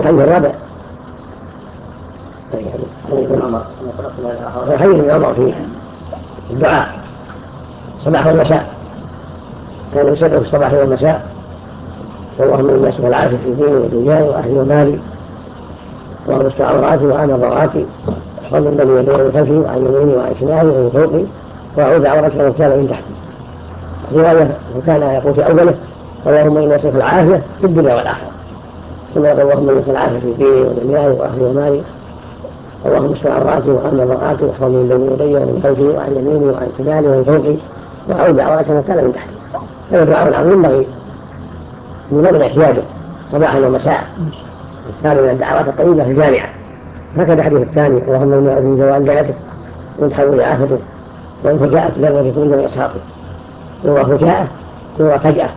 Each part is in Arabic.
الحديث الرابع حديث عمر في الدعاء الصباح والمساء، كان يسأل في الصباح والمساء: اللهم إني أسألك العافية في ديني ودنياي وأهلي ومالي، اللهم استر عوراتي وآمن روعاتي، واحفظني الذي يدور من خلفي وعن يميني وعن شمالي ومن فوقي، وأعوذ عورتك من كان من تحتي. رواية وكان يقول في أوله: اللهم إني أسألك العافية في الدنيا والآخرة. ثم يقول: اللهم إني أسألك العافية في ديني ودنياي وأهلي ومالي، اللهم استر عوراتي وآمن روعاتي، واحفظني من بين يدي ومن خلفي وعن يميني وعن شمالي ومن فوقي، وأعوذ عورتك من كان من تحتي. هذا دعاء عظيم ينبغي من احتياجه صباحا ومساء، كان من الدعوات الطيبة في الجامعة. هكذا الحديث الثاني: اللهم إني أعوذ بك من زوال نعمتك ومن تحول عافيتك ومن فجاءة ذنبك كل من إسحاقك. يروى فجاءة يروى فجأة،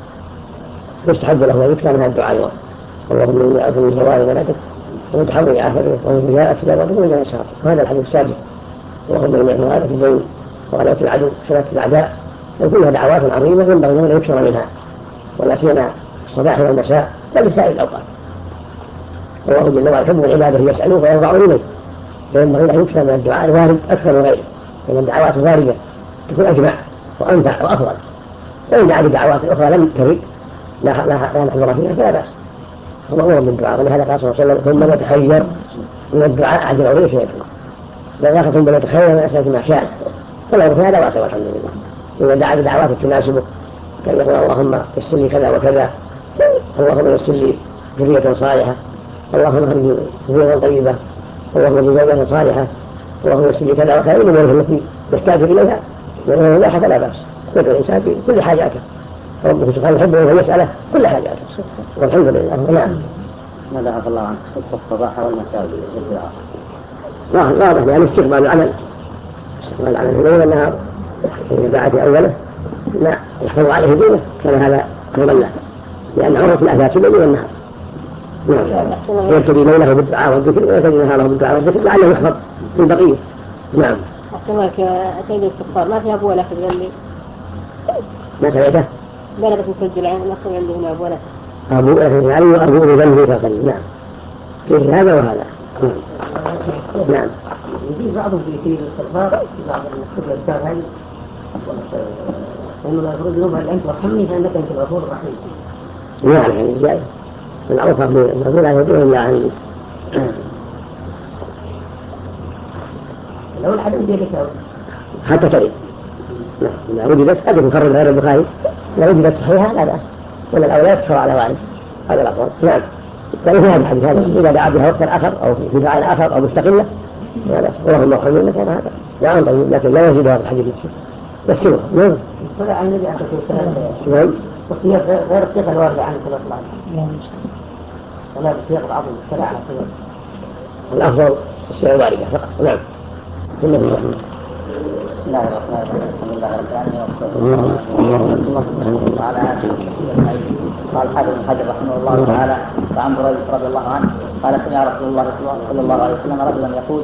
يستحب له أن يكثر من الدعاء: اللهم إني أعوذ بك من زوال نعمتك ومن تحول عافيتك ومن فجاءة ذنبك كل من إسحاقك. وهذا الحديث السابق: اللهم إني أعوذ بك من الدين وغلبة العدو وسلامة الأعداء. وكلها دعوات عظيمة ينبغي أن يكثر منها، ولا سيما الصباح والمساء بل لسائر الأوقات. الله جل وعلا يحب العبادة يسألوه ويرضعون إليه، فينبغي أن يكثر من الدعاء الوارد أكثر من غيره، لأن الدعوات الواردة تكون أجمع وأنفع وأفضل. وإن دعا بدعوات أخرى لم ترد لا نحضر فيها فلا بأس، هو أمر بالدعاء. ولهذا قال صلى الله عليه وسلم: ثم يتخير من الدعاء عجل أوليه شيئا، لا يأخذ ثم يتخير من أسألة ما شاء، فلا فيها لا بأس والحمد لله. إذا دعا بدعوات تناسبه كان يقول: اللهم يسر لي كذا وكذا، اللهم يسر لي ذرية صالحة، اللهم اهدني ذرية طيبة، اللهم اهدني زوجة صالحة، اللهم يسر لي كذا وكذا، من الأمور التي يحتاج إليها وإنه لا فلا بأس. يدعو الإنسان في كل حاجاته، ربه سبحانه يحبه ويسأله كل حاجاته، والحمد لله. نعم. ماذا عفى الله عنه خص الصباح والمساء بالدعاء؟ واضح يعني استقبال العمل في الليل والنهار. إذا دعا في أوله لا يحفظ عليه دينه كان هذا خيرا له، لأن عرض الآفات في الليل والنهار. يبتدي ليله بالدعاء والذكر ويبتدي نهاره بالدعاء والذكر لعله يحفظ في البقية. نعم. أحسنك سيد الاستغفار ما فيها أبوة في الغلي؟ ما سمعته؟ بلغت مسجل عن نقص عنده هنا أبوة أبوة يعني وأبوة ذنبه فقل. نعم، فيه هذا وهذا. نعم. يجي بعضهم في الاستغفار في بعض الأذكار هذه لأنه لا يخرج ذنوبها إلا أنت وارحمني فإنك أنت الغفور الرحيم. نعم، يعني جاي العوفة بالرسول لا يدعو إلا عن لو الحديث بيدك حتى تريد. نعم، إذا وجدت قد يكرر غير البخاري، إذا وجدت صحيحة لا بأس، ولا الأولاد تشرع على وارد، هذا الأفضل. نعم. يعني في هذا الحديث هذا إذا دعا بها وقت آخر أو في دعاء آخر أو مستقلة لا بأس. اللهم ارحمني إنك هذا دعاء طيب، لكن لا يزيد هذا الحديث نفسه يكتبه. نعم. طلع عن النبي عليه الصلاة والسلام غير الثقة الواردة عنه صلى الله عليه وسلم. ولا بالسياق العظيم طلع على الصلاة. الأفضل السياق الواردة فقط. نعم. بسم الله الرحمن الرحيم. الحمد لله رب العالمين وعلى آله أجمعين. قال الحافظ ابن حجر رحمه الله تعالى: وعن بريدة رضي الله عنه قال: سمع رسول الله صلى الله عليه وسلم رجلا يقول: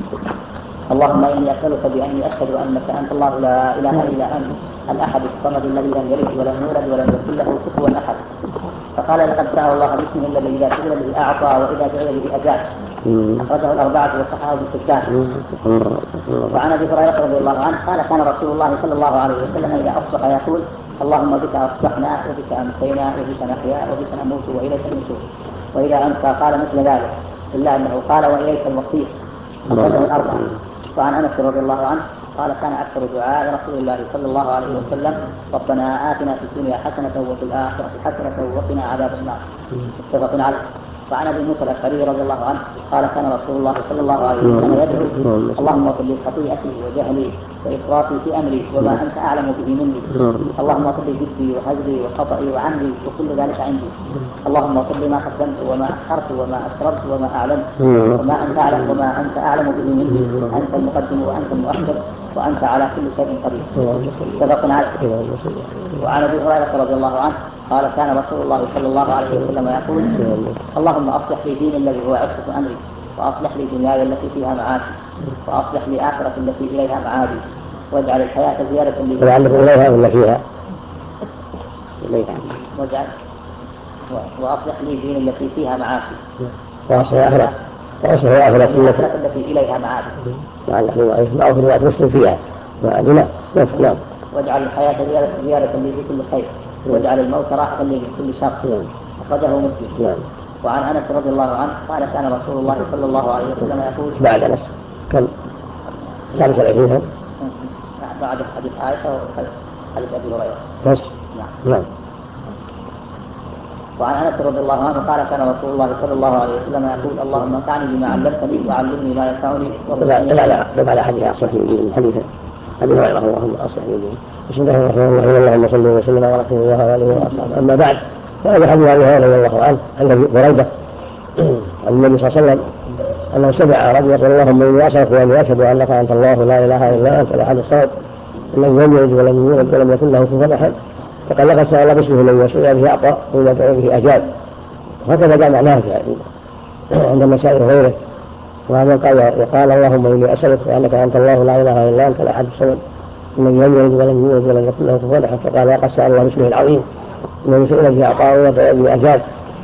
اللهم إني أسألك بأني أشهد أنك أنت الله لا إله إلا أنت الأحد الصمد الذي لم يلد ولم يولد ولم يكن له كفوا أحد. فقال: لقد سأل الله باسمه الذي إذا سئل به أعطى وإذا دعي به أجاب. أخرجه الأربعة وصححه ابن حبان. وعن أبي هريرة رضي الله عنه قال: كان رسول الله صلى الله عليه وسلم إذا أصبح يقول: اللهم بك أصبحنا وبك أمسينا وبك نحيا وبك نموت وإليك النشور. وإذا أمسى قال مثل ذلك، إلا أنه قال: وإليك المصير. أخرجه الأربعة. وعن أنس رضي الله عنه قال: كان أكثر دعاء رسول الله صلى الله عليه وسلم: ربنا آتنا في الدنيا حسنة وفي الآخرة حسنة وقنا عذاب النار. متفق عليه. وعن ابي موسى الاشعري رضي الله عنه قال: كان رسول الله صلى الله عليه وسلم يدعو: اللهم اغفر لي خطيئتي وجهلي وإسرافي في أمري وما أنت أعلم به مني، اللهم اغفر لي جدي وهزلي وخطئي وعمدي وكل ذلك عندي، اللهم اغفر لي ما قدمت وما أخرت وما أسررت وما أعلنت وما أنت أعلم به مني، أنت المقدم وأنت المؤخر وأنت على كل شيء قدير. متفق عليه. وعن أبي هريرة رضي الله عنه قال: كان رسول الله صلى الله عليه وسلم يقول: اللهم أصلح لي ديني الذي هو عصمة أمري، وأصلح لي دنياي التي فيها معاشي، وأصلح لي آخرة التي إليها معادي، واجعل الحياة زيادة لي. واجعل إليها ولا فيها؟ واجعل وأصلح لي دين التي فيها معاشي وأصلح آخرة التي إليها معاشي. ما في رواية مسلم فيها معادنا. نعم. واجعل الحياة زيادة لي في كل خير واجعل الموت راحة لي من كل شر. أخرجه مسلم. نعم. وعن أنس رضي الله عنه قال كان رسول الله صلى الله عليه وسلم يقول بعد أنس كم 35 بعد حديث عائشة وحديث أبي هريرة بس. نعم. وعن أنس رضي الله عنه قال كان رسول الله صلى الله عليه وسلم يقول اللهم انفعني بما علمتني وعلمني ما ينفعني. لا على حديث أصلح لي حديث أبي هريرة اللهم أصلح لي بسم الله الرحمن الرحيم اللهم صل وسلم على رسول الله وآله وصحبه. أما بعد فهذا حديث أبي هريرة رضي الله عنه الذي بريدة النبي صلى الله عليه وسلم أنه سمع رجل يقول اللهم إني أسألك وأني أشهد أنك أنت الله لا إله إلا أنت الأحد الصمد الذي لم يلد ولم يولد ولم يكن له كفوا أحد فقال لقد سأل الله باسمه الذي يسأل به أعطى وإذا دعا به أجاب. وهكذا جاء معناه عند المسائل غيره. وهذا قال اللهم إني أسألك وأنك أنت الله لا إله إلا أنت الأحد الصمد الذي لم يلد ولم يولد ولم يكن له كفوا أحد فقال لقد سأل الله باسمه العظيم الذي سئل به أعطى وإذا دعا به أجاب.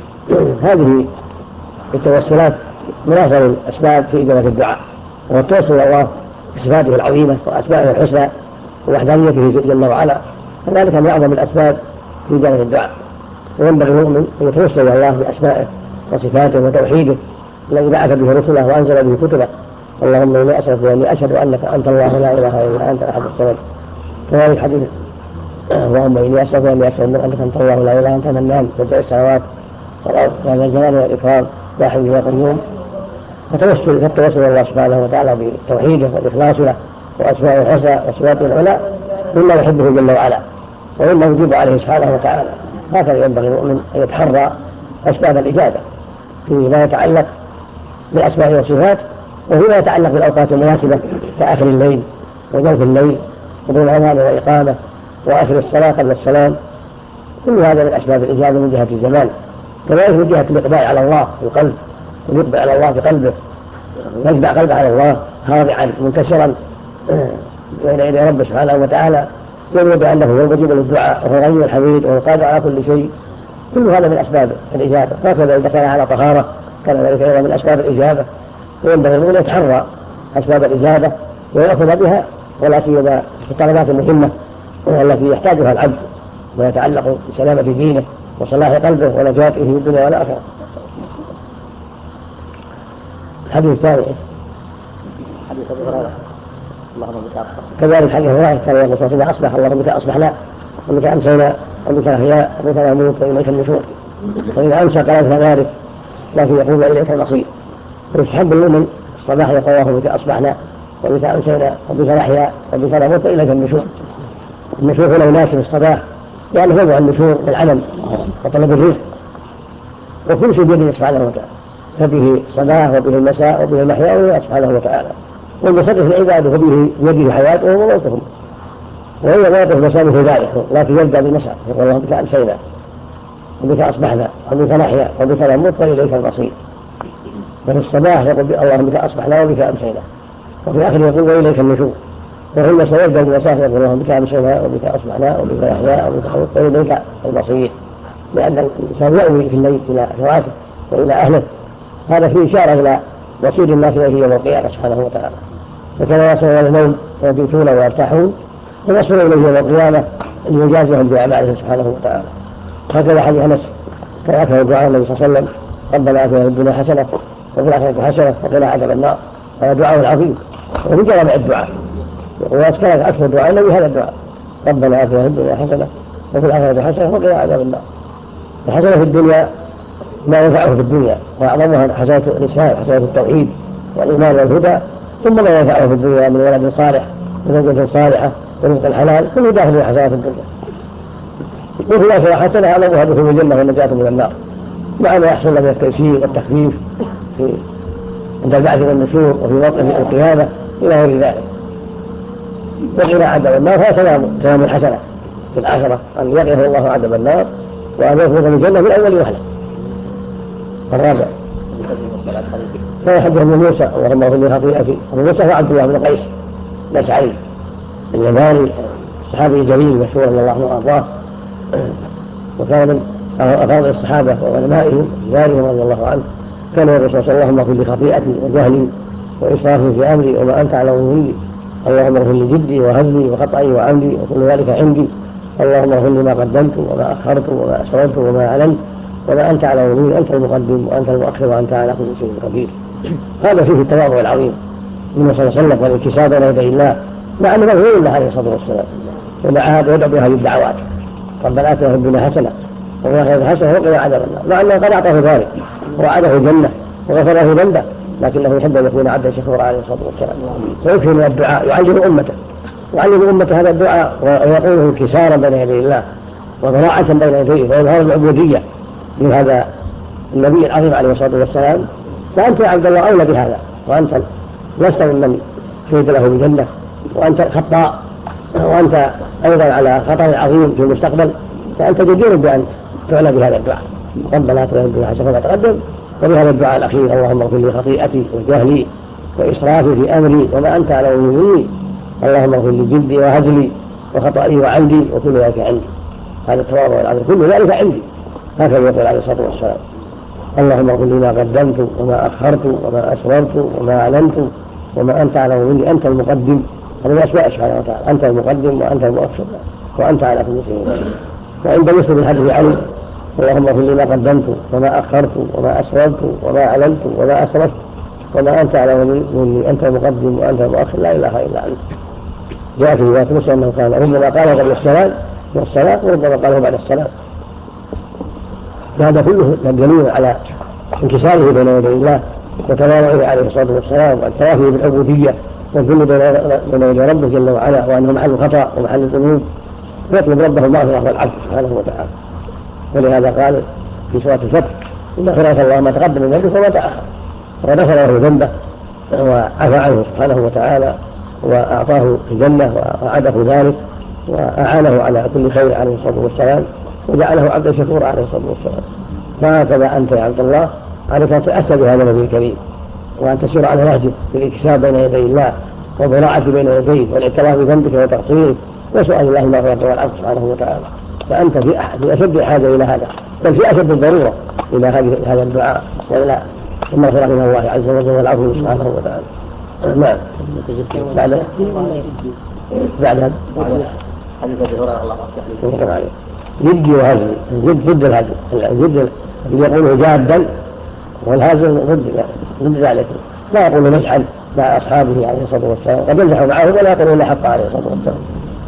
هذه التوسلات من أفضل الأسباب في إجابة الدعاء والتوسل إلى الله بصفاته العظيمة وأسمائه الحسنى ووحدانيته جل وعلا فذلك من أعظم الأسباب في إجابة الدعاء. وينبغي المؤمن أن يتوسل إلى الله بأسمائه وصفاته وتوحيده الذي بعث به رسله وأنزل به كتبه. اللهم إني أسألك وإني أشهد أنك أنت الله لا إله إلا أنت الأحد الصمد. كذلك حديث اللهم إني أسألك وإني أشهد أنك أنت الله لا إله إلا أنت المنان بديع السماوات والأرض وهذا الجلال والإكرام لا حي ولا قيوم. فالتوسل إلى الله سبحانه وتعالى بتوحيده والإخلاص له وأسمائه الحسنى وصفاته العلى مما يحبه جل وعلا ومما يجيب عليه سبحانه وتعالى. هكذا ينبغي المؤمن أن يتحرى أسباب الإجابة فيما يتعلق بالأسماء والصفات وفيما يتعلق بالأوقات المناسبة كآخر الليل وجوف الليل وبين الأذان والإقامة وآخر الصلاة قبل السلام. كل هذا من أسباب الإجابة من جهة الزمان. كذلك من جهة الإقبال على الله في القلب ويقبل على الله بقلبه يجمع قلبه على الله خاضعا منكسرا بين يدي ربه سبحانه وتعالى يؤمن بأنه هو المجيب للدعاء وهو الغني الحميد وهو القادر على كل شيء. كل هذا من أسباب الإجابة. هكذا إذا كان على طهارة كان ذلك أيضا من أسباب الإجابة. وينبغي المؤمن يتحرى أسباب الإجابة ويأخذ بها ولا سيما في الطلبات المهمة التي يحتاجها العبد ويتعلق بسلامة دينه وصلاح قلبه ونجاته في الدنيا والآخرة. الحديث الثاني حديث أبي هريرة اللهم بك أصبح. كذلك حديث هريرة كان يقول إذا أصبح اللهم بك أصبحنا وبك أمسينا وبك أحياء وبك نموت وإليك النشور. وإذا أمسى قال ذلك لكن يقول إليك المصير. ويستحب المؤمن الصباح يقول اللهم بك أصبحنا وبك أمسينا وبك نحيا وبك نموت وإليك النشور. النشور هنا يناسب الصباح لأنه يوضع النشور بالعمل وطلب الرزق وكل شيء بيده سبحانه وتعالى فبه الصباح وبه المساء وبه المحيا وبه سبحانه وتعالى. والمصرف العباد وبه بيده حياته وموتهم وهي موته مسامح ذلك لكن يبدأ بالمساء يقول اللهم بك أمسينا وبك أصبحنا وبك نحيا وبك نموت وإليك المصير. وفي الصباح يقول اللهم بك أصبحنا وبك أمسينا وفي الآخر يقول وإليك النشور. وفي المساء يبدأ بالمساء يقول اللهم بك أمسينا وبك أصبحنا وبك نحيا وبك نموت وإليك المصير. لأن الإنسان يأوي في الليل إلى فراشه وإلى أهله. هذا فيه إشارة إلى وصير الناس إليه يوم القيامة سبحانه وتعالى. فكان يصل إلى النوم ويبيتون ويرتاحون ويصل إليه يوم القيامة ليجازيهم بأعمالهم سبحانه وتعالى. هكذا حديث أنس كان أكثر دعاء النبي صلى الله عليه وسلم ربنا آتنا في الدنيا حسنة وفي الآخرة حسنة وقنا عذاب النار. هذا دعاء عظيم وفي جوامع الدعاء وكان أكثر دعاء النبي هذا الدعاء ربنا آتنا في الدنيا حسنة وفي الآخرة حسنة وقنا عذاب النار. الحسنة في الدنيا ما ينفعه في الدنيا وأعظمها حسنة الإسلام حسنة التوحيد والإيمان والهدى ثم ما ينفعه في الدنيا من ولد صالح وزوجة صالحة ورزق الحلال كله داخل في حسنات الدنيا. وفي الآخرة حسنة أعظمها دخول الجنة والنجاة من النار مع ما يحصل من التيسير والتخفيف عند البعث والنشور وفي موقف القيامة إلى غير ذلك. وقنا عذاب النار هذا تمام الحسنة في الآخرة أن يقيه الله عذاب النار وأن يفوز بالجنة من أول وهلة. الرابع فيحدث ابن موسى اللهم اغفر لي خطيئتي. ابن موسى هو عبد الله بن قيس الأشعري اليماني الصحابي الجليل مشهور رضي الله عنه وارضاه وكان من أفاضل الصحابة وعلمائهم غيرهم رضي الله عنه كان يقول صلى الله عليه وسلم اللهم اغفر لي خطيئتي وجهلي وإسرافي في أمري وما أنت أعلم مني، اللهم اغفر لي جدي وهزلي وخطئي وعمدي وكل ذلك عندي، اللهم اغفر لي ما قدمت وما أخرت وما أسررت وما أعلنت وما أنت أعلم مني، أنت المقدم وأنت المؤخر وأنت على كل شيء قدير. هذا فيه التواضع العظيم منه صلى الله عليه وسلم والانكسار بين يدي الله، مع أنه مغفور له عليه الصلاة والسلام، ومع هذا يدعو بهذه الدعوات ربنا آتنا في الدنيا حسنة وفي الآخرة حسنة وقنا عذاب النار، مع أنه قد أعطاه ذلك ووعده الجنة وغفر له ذنبه، لكنه يحب أن يكون عبدا شكورا عليه الصلاة والسلام، ويكثر من الدعاء يعلم أمته هذا الدعاء ويقوله انكسارا بين يدي الله وضراعة بين يديه وإظهار العبودية من هذا النبي العظيم عليه الصلاة والسلام. فأنت يا عبد الله أولى بهذا، وأنت لست ممن شهد له بالجنة، وأنت خطاء، وأنت أيضا على خطر عظيم في المستقبل، فأنت جدير بأن تعلى بهذا الدعاء ربنا آتنا في الدنيا حسنة تقدم، وبهذا الدعاء الأخير اللهم اغفر لي خطيئتي وجهلي وإسرافي في أمري وما أنت أعلم مني، اللهم اغفر لي جدي وهزلي وخطئي وعمدي وكل ذلك عندي. هذا التواضع العظيم كل ذلك عندي، هكذا يقول عليه الصلاة والسلام. اللهم اغفر لي ما قدمت وما أخرت وما أسررت وما أعلنت وما أنت أعلم مني، أنت المقدم، هذا أسماء سبحانه وتعالى، أنت المقدم وأنت المؤخر وأنت على كل شيء قدير. وعند مسلم الحديث علي اللهم اغفر لي ما قدمت وما أخرت وما أسررت وما أعلنت وما أسرفت وما أنت أعلم مني، أنت المقدم وأنت المؤخر لا إله إلا أنت. جاء في رواية مسلم أنه قال ربما قاله قبل الصلاة وربما قاله بعد الصلاة. هذا كله دليل على انكساره بين يدي الله وتواضعه عليه الصلاة والسلام والتوافي بالعبودية والذل بين يدي ربه جل وعلا، وأنه محل الخطأ ومحل الذنوب، ويطلب ربه المغفرة والعفو سبحانه وتعالى. ولهذا قال في سورة الفتح إن غفر الله ما تقدم من ذنبه وما تأخر، وغفر له ذنبه وعفى عنه سبحانه وتعالى وأعطاه الجنة وأعاده ذلك وأعانه على كل خير عليه الصلاة والسلام وجعله عبدا شكورا عليه الصلاة والسلام. فهكذا أنت يا عبد الله عليك أن تأسى بهذا النبي الكريم، وأن تسير على نهجه في الانكسار بين يدي الله والضراعة بين يديه والاعتراف بذنبك وتقصيرك وسؤال الله المغفرة والعفو سبحانه وتعالى. فأنت في أشد الحاجة إلى هذا، بل في أشد الضرورة إلى هذا الدعاء وإلى المغفرة من الله عز وجل والعفو سبحانه وتعالى. نعم. بعد حديث أبي هريرة الله عليه جدي وهزلي، الجد ضد الهزل، الجد اللي يقوله جادا والهزل ضد ذلك، لا يقول مزحا مع أصحابه عليه الصلاة والسلام، قد يمزحوا معه ولا يقول إلا حق عليه الصلاة والسلام.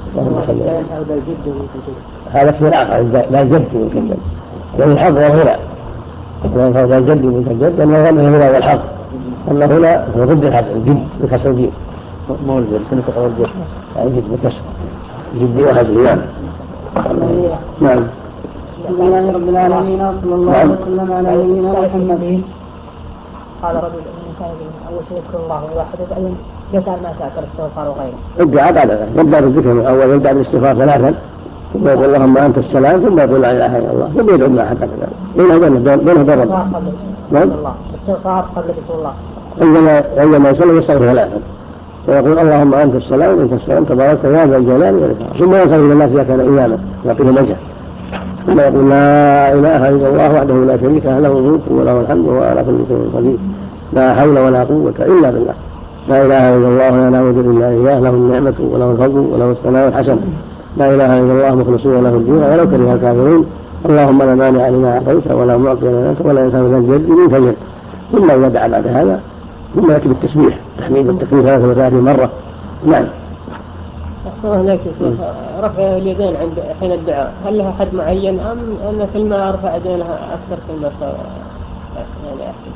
هذا كثير آخر لا الجد يمكن جد، يعني الحق وهنا لا الجد يمكن جد، لأنه هنا والحق، أما هنا هو ضد الهزل، الجد بكسر الجيم، مو الجد كنت تقول الجد الجد بكسر جدي وهزلي. نعم. بسم الله رب العالمين وصلى الله وسلم على نبينا محمد. قال رجل الإنسان أول شيء يذكر الله ويوحده وبعدين يسأل ما شاء كالاستغفار وغيره. ابدأ بعد يبدأ بالذكر من أول، يبدأ بالاستغفار ثلاثا ثم يقول اللهم أنت السلام ثم يقول لا إله إلا الله ثم يدعو الله حتى كذا بينه درجة. نعم. الاستغفار قبل ذكر الله. عندما يصلي يستغفر ثلاثا ويقول اللهم أنت السلام وأنت السلام تبارك يا ذا الجلال والإكرام، ثم يصل إلى الناس إذا كان إماما يعطيه وجهه، ثم يقول لا إله إلا الله وحده لا شريك له الملك وله الحمد وهو على كل شيء قدير، لا حول ولا قوة إلا بالله، لا إله إلا الله ولا نعبد إلا إياه، له النعمة وله الفضل وله الثناء الحسن، لا إله إلا الله مخلصين له الدين ولو كره الكافرون، اللهم لا مانع لما أعطيت ولا معطي لما منعت ولا ينفع ذا الجد منك الجد. ثم إذا دعا بعد هذا ثم يأتي بالتسبيح تحميد التكبير 33 مرة. نعم. هناك رفع اليدين عند حين الدعاء، هل لها حد معين أم أن كل ما أرفع يدينها أكثر كل ما يعني أحسن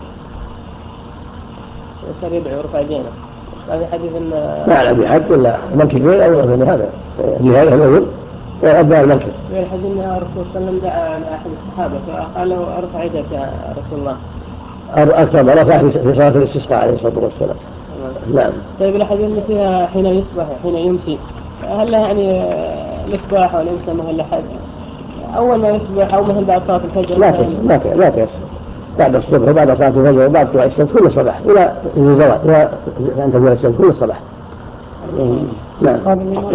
يصير يدعو ورفع يدينه؟ هذا حديث أن ما أعلم بحد ولا منكبين أو غير هذا لهذا الأول وأبدأ المنكب. في الحديث أن الرسول صلى الله عليه وسلم دعا أحد الصحابة فقال له أرفع يدك يا رسول الله. أكثر ما رفع في صلاة الاستسقاء عليه الصلاة والسلام. نعم. طيب الحديث اللي فيها حين يصبح حين يمسي، هل له يعني الإصباح والإمسى مثل لحد أول ما يصبح أو مثل بعد صلاة الفجر؟ لا تيسر بعد الصبح وبعد صلاة الفجر وبعد طلوع الشمس كل صباح إلى الزوال إلى أن تزول الشمس كل صباح. نعم.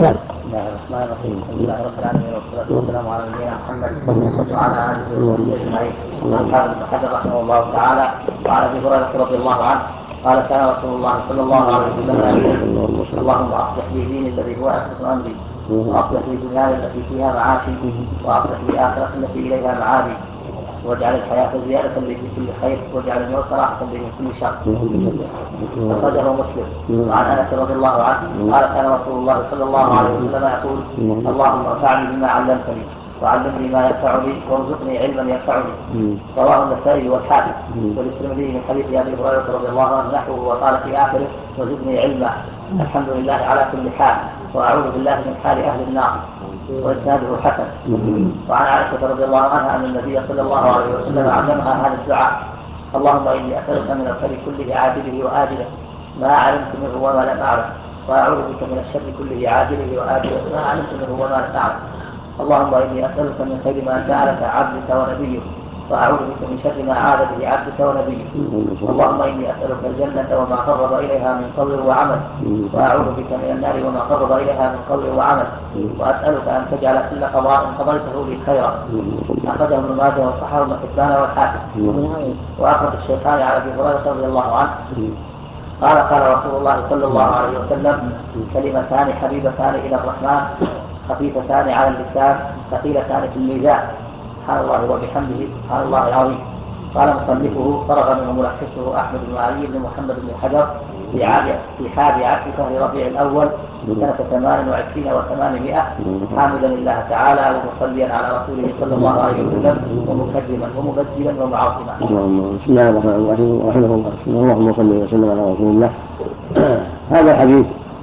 بسم الله الرحمن الرحيم. الحمد لله رب العالمين والصلاة والسلام على نبينا محمد وعلى آله وصحبه أجمعين. قال ابن حجر رحمه الله تعالى وعن أبي هريرة رضي الله عنه قال كان رسول الله صلى الله عليه وسلم يقول اللهم أصلح لي ديني الذي هو أساس أمري وأصلح لي دنياي التي فيها معاشي وأصلح لي آخرتي التي إليها معادي واجعل الحياة زيادة لي في كل خير واجعل الموت راحة لي من كل شر. أخرجه مسلم. وعن أنس رضي الله عنه قال كان رسول الله صلى الله عليه وسلم يقول اللهم انفعني بما علمتني وعلمني ما ينفعني وارزقني علما ينفعني. رواه النسائي والحاكم والترمذي من حديث أبي هريرة رضي الله عنه نحوه وقال في آخره وزدني علما. الحمد لله على كل حال وأعوذ بالله من حال أهل النار. وإسناده حسن. وعن عائشة رضي الله عنها أن النبي صلى الله عليه وسلم علمها هذا الدعاء اللهم إني أسألك من الخير كله عاجله وآجله ما علمت منه وما لم أعلم وأعوذ بك من الشر كله عاجله وآجله ما علمت منه وما لم أعلم. اللهم إني أسألك من خير ما سألك عبدك ونبيك وأعوذ بك من شر ما عاد به عبدك ونبيك. اللهم إني أسألك الجنة وما قرب إليها من قول وعمل وأعوذ بك من النار وما قرب إليها من قول وعمل وأسألك أن تجعل كل قضاء قضيته لي خيرا. أخرجه ابن ماجه وصححه ابن حبان والحاكم. وأخرج الشيخان على أبي هريرة رضي الله عنه قال قال رسول الله صلى الله عليه وسلم كلمتان حبيبتان إلى الرحمن خفيفتان على اللسان ثقيلتان في الميزان سبحان الله وبحمده سبحان الله العظيم. قال مصنفه فرغ منه ملخصه أحمد بن علي بن محمد بن حجر في 11 شهر ربيع الأول سنة 28 و800 حامدا لله تعالى ومصليا على رسوله صلى الله عليه وسلم ومكرما ومبجلا ومعظما. بسم الله الرحمن الرحيم. رحمه الله اللهم صل وسلم على رسول الله. هذا الحديث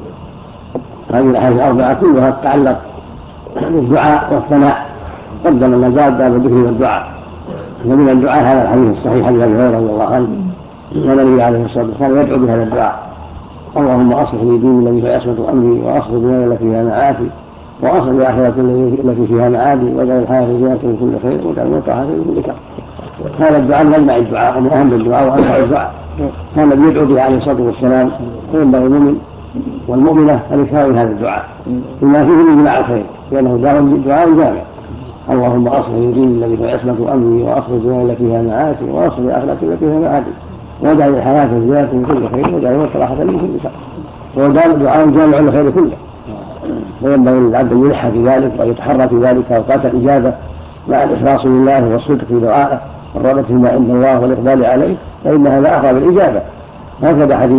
هذه الأحاديث الأربعة كلها تتعلق بالدعاء والثناء. قدم المزاد باب الذكر والدعاء. ومن الدعاء هذا الحديث الصحيح حديث أبي هريرة رضي الله عنه أن النبي عليه الصلاة والسلام يدعو بهذا الدعاء اللهم أصلح لي ديني الذي فيه عصمة أمري وأصلح دنياي التي فيها معافي وأصلح لي آخرتي التي فيها معادي واجعل الحياة زيادة من كل خير واجعل الموت راحة من كل شر. هذا الدعاء من أجمع الدعاء ومن أهم الدعاء وأنفع الدعاء كان النبي يدعو به عليه الصلاة والسلام. فينبغي المؤمن والمؤمنة أن يكثروا من هذا الدعاء بما فيه من جماع الخير لأنه دعاء جامع. اللهم أصلح لي ديني الذي فيه عصمة أمري وأصلح دنياي التي فيها معافي وأصلح لي آخرتي التي فيها معادي واجعل الحياة زيادة من كل خير واجعل الموت راحة من كل شر. وهو دعاء جامع للخير كله. وينبغي للعبد أن يلح في ذلك ويتحرى في ذلك أوقات الإجابة مع الإخلاص لله والصدق في دعائه والرغبة فيما عند الله والإقبال عليه فإن هذا أقرب الإجابة. هكذا حديث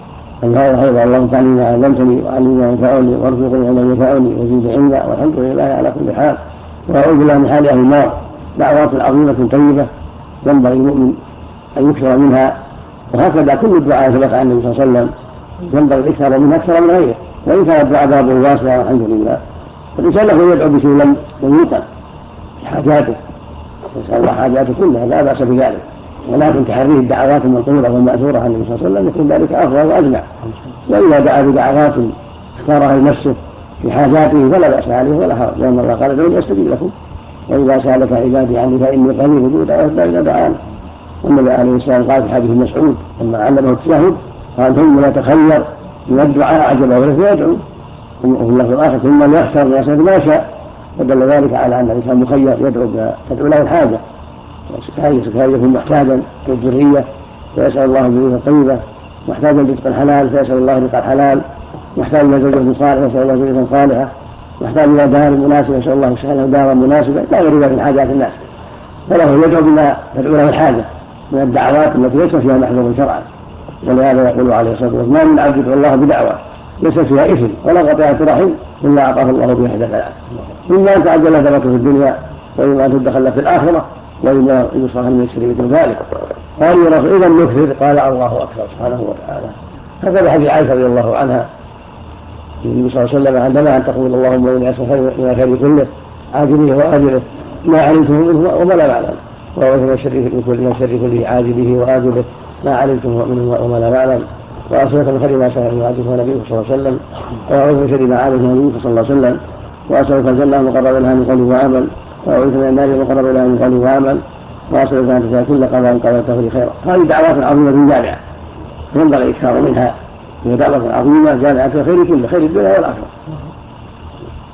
أيضا اللهم انفعني ما علمتني وعلمني ما ينفعني وارزقني علما ينفعني وزد علما والحمد لله على كل حال وأعوذ بالله من حال أهل النار. دعوات عظيمة طيبة ينبغي المؤمن أن يكثر منها. وهكذا كل الدعاء سبق عن النبي صلى الله عليه وسلم ينبغي الإكثار منها أكثر من غيره. وإن كان الدعاء بابه واسع والحمد لله فالإنسان له يدعو بشيء لم يوقن حاجاته يسأل الله حاجاته كلها لا بأس بذلك. ولكن تحريه الدعوات المنقولة والمأثورة عن النبي صلى الله عليه وسلم يكون ذلك أفضل وأجمع. وإذا دعا بدعوات اختارها لنفسه في حاجاته فلا بأس عليه ولا حرج لأن الله قال ادعوني أستجب لكم وإذا سألك عبادي عني فإني قريب أجيب دعوة الداعي إذا دعان. والنبي عليه السلام قال في حديث مسعود لما علمه التشهد قال ثم لا تخير من الدعاء عجبه له فيدعو وفي اللفظ الآخر ثم يختار ويسأل ما شاء. فدل ذلك على أن الإنسان مخير تدعو له الحاجة. سكاية يكون محتاجا للذرية فيسأل الله الذرية الطيبة محتاجا لرزق الحلال فيسأل الله رزق الحلال محتاج إلى زوجة صالحة يسأل الله زوجة صالحة محتاج إلى دار مناسبة يسأل الله سبحانه دارا مناسبة لا غير ذلك من حاجات الناس. فله يدعو بما تدعو له الحاجة من الدعوات التي ليس فيها محظور شرعا. ولهذا يقول عليه الصلاة والسلام ما من عبد يدعو الله بدعوة ليس فيها إثم ولا قطيعة رحم إلا أعطاه الله بإحدى ثلاث إما أن تعجل ثبته في الدنيا وإما أن تدخل في الآخرة وإما يصلح من الشر مثل ذلك. قال يا رسول إذا نكثر قال الله أكبر سبحانه وتعالى. هكذا حديث عائشة رضي الله عنها النبي صلى الله عليه وسلم عندما أن تقول اللهم إني أسألك من الخير كله عاجله وآجله ما علمته منه وما لا أعلم وأعوذ من الشر كله عاجله وآجله ما علمته منه وما لا أعلم وأسألك من خير ما سأل وعجبه نبيه صلى الله عليه وسلم وأعوذ من شر ما علمه نبيه صلى الله عليه وسلم وأسألك الجنة مقرب لها من قول وعمل وأعوذ من النار مقرب لها من قول وعمل وأسألك أن تجعل كل قضاء قضيته لي خيرا. هذه دعوات عظيمة جامعة ينبغي الإكثار منها. هي دعوة عظيمة جامعة في الخير كله خير الدنيا والآخرة.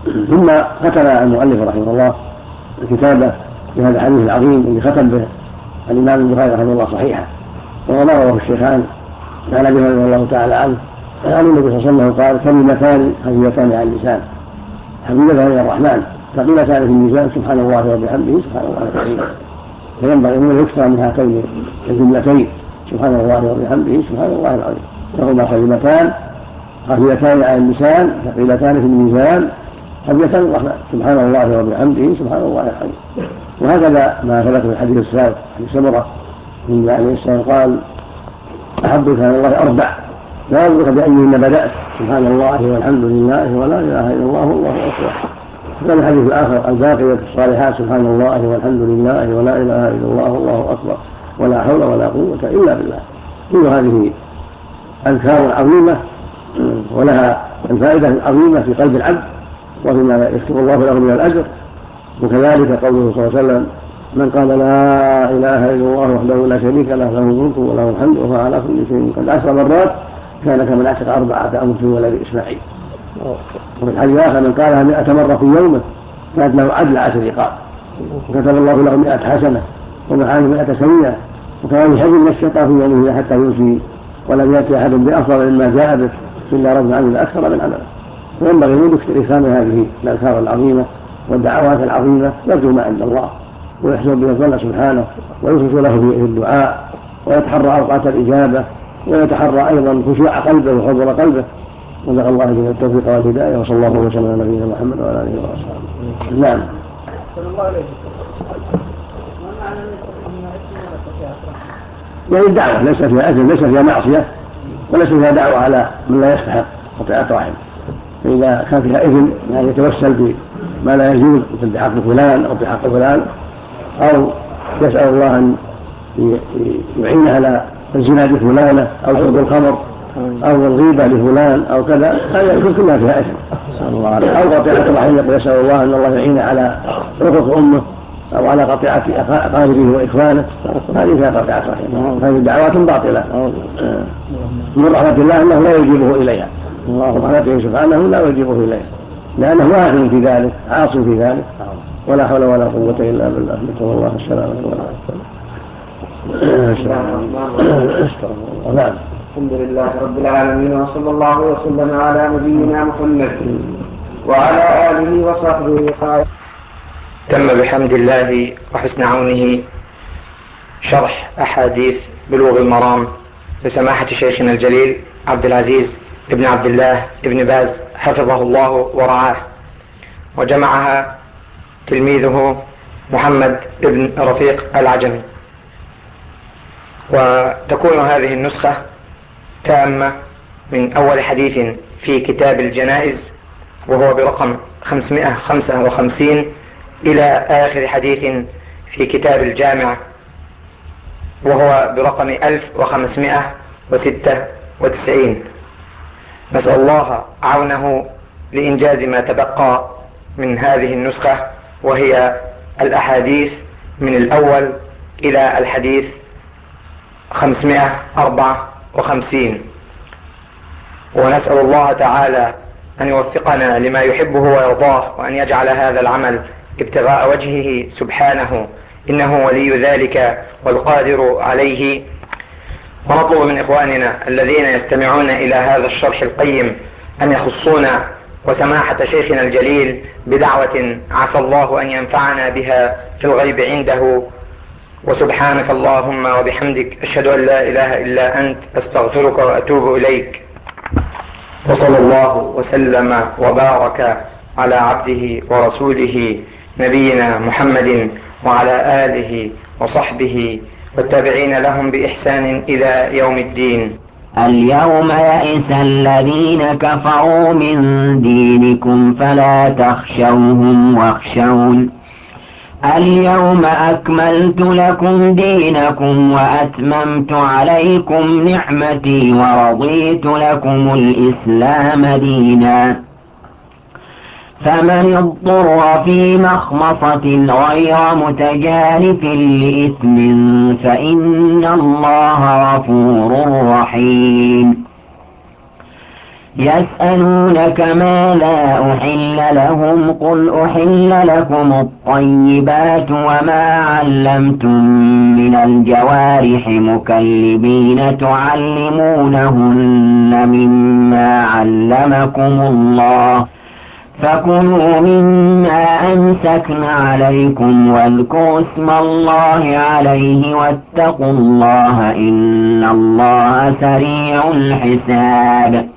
ثم ختم المؤلف رحمه الله الكتابة بهذا الحديث العظيم الذي ختم به الإمام البخاري رحمه الله صحيحا، وهو ما رواه الشيخان عن أبي هريرة رضي الله تعالى عنه عن النبي صلى الله عليه وسلم قال: كلمتان خفيفتان على اللسان حبيبتان إلى الرحمن ثقيلتان في الميزان سبحان الله وبحمده سبحان الله العظيم. فينبغي أن يكثر من هاتين الجملتين سبحان الله وبحمده سبحان الله العظيم، وهما كلمتان خفيفتان على اللسان ثقيلتان في الميزان حبيبتان الرحمن سبحان الله وبحمده سبحان الله العظيم. وهكذا ما ثبت في الحديث السابق حديث سمرة النبي عليه السلام قال: أحب كلام الله أربع لا يضرك بأيهن بدأت سبحان الله والحمد لله ولا إله إلا الله والله أكبر. وكان الحديث الآخر: الباقية الصالحات سبحان الله والحمد لله ولا إله إلا الله والله أكبر ولا حول ولا قوة إلا بالله. كل هذه أذكار عظيمة ولها الفائدة العظيمة في قلب العبد وفيما يكتب الله له من الأجر. وكذلك قوله صلى الله عليه وسلم: من قال لا إله إلا الله وحده لا شريك له له الملك وله الحمد وهو على كل شيء قد 10 مرات كان كمن عتق 4 أنفس من ولد إسماعيل. وفي الحديث الآخر: من قالها 100 مرة في يومه كانت له عدل 10 رقاب وكتب الله له 100 حسنة ومحاه 100 سيئة وكان يحب من الشيطان في يومه حتى يمسي ولم يأتي أحد بأفضل مما جاء به إلا رد عمل أكثر من عمله. وينبغي أن يكثر إكثار هذه الأذكار العظيمة والدعوات العظيمة يرجو ما عند الله ويحسن به الظن سبحانه ويخلص له في الدعاء ويتحرى أوقات الإجابة ويتحرى أيضا خشوع قلبه وحضور قلبه. ونسأل الله جل التوفيق والهداية وصلى الله وسلم على نبينا محمد وعلى آله وصحبه. نعم. يعني الدعوة ليس فيها أجل ليس فيها معصية وليس فيها دعوة على من لا يستحق قطيعة رحم. فإذا كان فيها إذن يعني يتوسل بما لا يجوز مثل بحق فلان أو بحق فلان أو يسأل الله أن يعين على الزنا بفلانة أو شرب الخمر أو الغيبة لفلان أو كذا، هذا يكون كلها فيها إثم. أو قطيعة رحم يسأل الله أن الله يعين على عقوق أمه أو على قطيعة أقاربه وإخوانه، هذه فيها قطيعة رحم. هذه دعوات باطلة من رحمة الله أنه لا يجيبه إليها، الله رحمته سبحانه لا يجيبه إليها لأنه واثم في ذلك عاص في ذلك ولا حول ولا قوة إلا بالله. نسأل الله السلامة والعافية. نعم. الحمد لله رب العالمين وصلى الله وسلم على نبينا محمد وعلى آله وصحبه قال. تم بحمد الله وحسن عونه شرح أحاديث بلوغ المرام لسماحة شيخنا الجليل عبد العزيز ابن عبد الله ابن باز حفظه الله ورعاه، وجمعها تلميذه محمد ابن رفيق العجمي. وتكون هذه النسخة تامة من أول حديث في كتاب الجنائز وهو برقم 555 إلى آخر حديث في كتاب الجامع وهو برقم 1596. نسأل الله عونه لإنجاز ما تبقى من هذه النسخة، وهي الأحاديث من الأول إلى الحديث 554. ونسأل الله تعالى أن يوفقنا لما يحبه ويرضاه، وأن يجعل هذا العمل ابتغاء وجهه سبحانه، إنه ولي ذلك والقادر عليه. ونطلب من إخواننا الذين يستمعون إلى هذا الشرح القيم أن يخصونا وسماحة شيخنا الجليل بدعوة عسى الله أن ينفعنا بها في الغيب عنده. وسبحانك اللهم وبحمدك أشهد أن لا إله إلا أنت أستغفرك وأتوب إليك. وصلى الله وسلم وبارك على عبده ورسوله نبينا محمد وعلى آله وصحبه والتابعين لهم بإحسان إلى يوم الدين. اليوم يئس الذين كفروا من دينكم فلا تخشوهم واخشون. اليوم أكملت لكم دينكم وأتممت عليكم نعمتي ورضيت لكم الإسلام دينا. فمن اضطر في مخمصة غير متجانف لإثم فإن الله غفور رحيم. يسألونك ماذا أحل لهم قل أحل لكم الطيبات وما علمتم من الجوارح مكلبين تعلمونهن مما علمكم الله فكلوا مما أمسكن عليكم واذكروا اسم الله عليه واتقوا الله إن الله سريع الحساب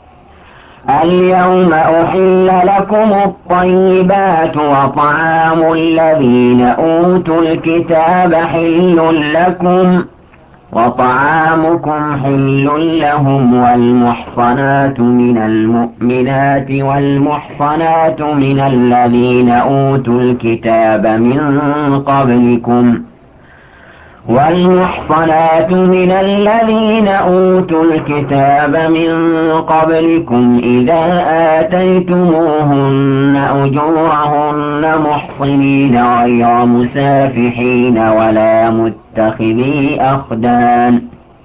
اليوم أحل لكم الطيبات وطعام الذين أوتوا الكتاب حل لكم وطعامكم حل لهم والمحصنات من المؤمنات والمحصنات من الذين أوتوا الكتاب من قبلكم إذا آتيتموهن أجورهن محصنين غير مسافحين ولا متخذي أخدان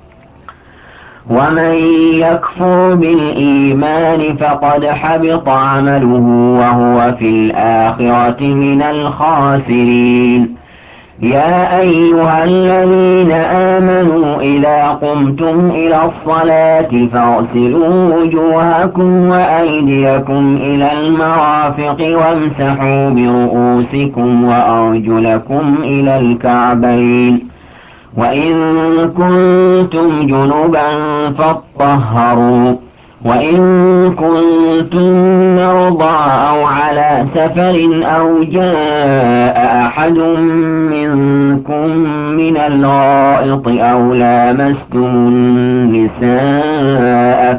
ومن يكفر بالإيمان فقد حبط عمله وهو في الآخرة من الخاسرين يا أيها الذين آمنوا إذا قمتم إلى الصلاة فاغسلوا وجوهكم وأيديكم إلى المرافق وامسحوا برؤوسكم وأرجلكم إلى الكعبين وإن كنتم جنبا فاطهروا وإن كنتم مرضى أو على سفر أو جاء أحد منكم من الغائط أو لامستم النساء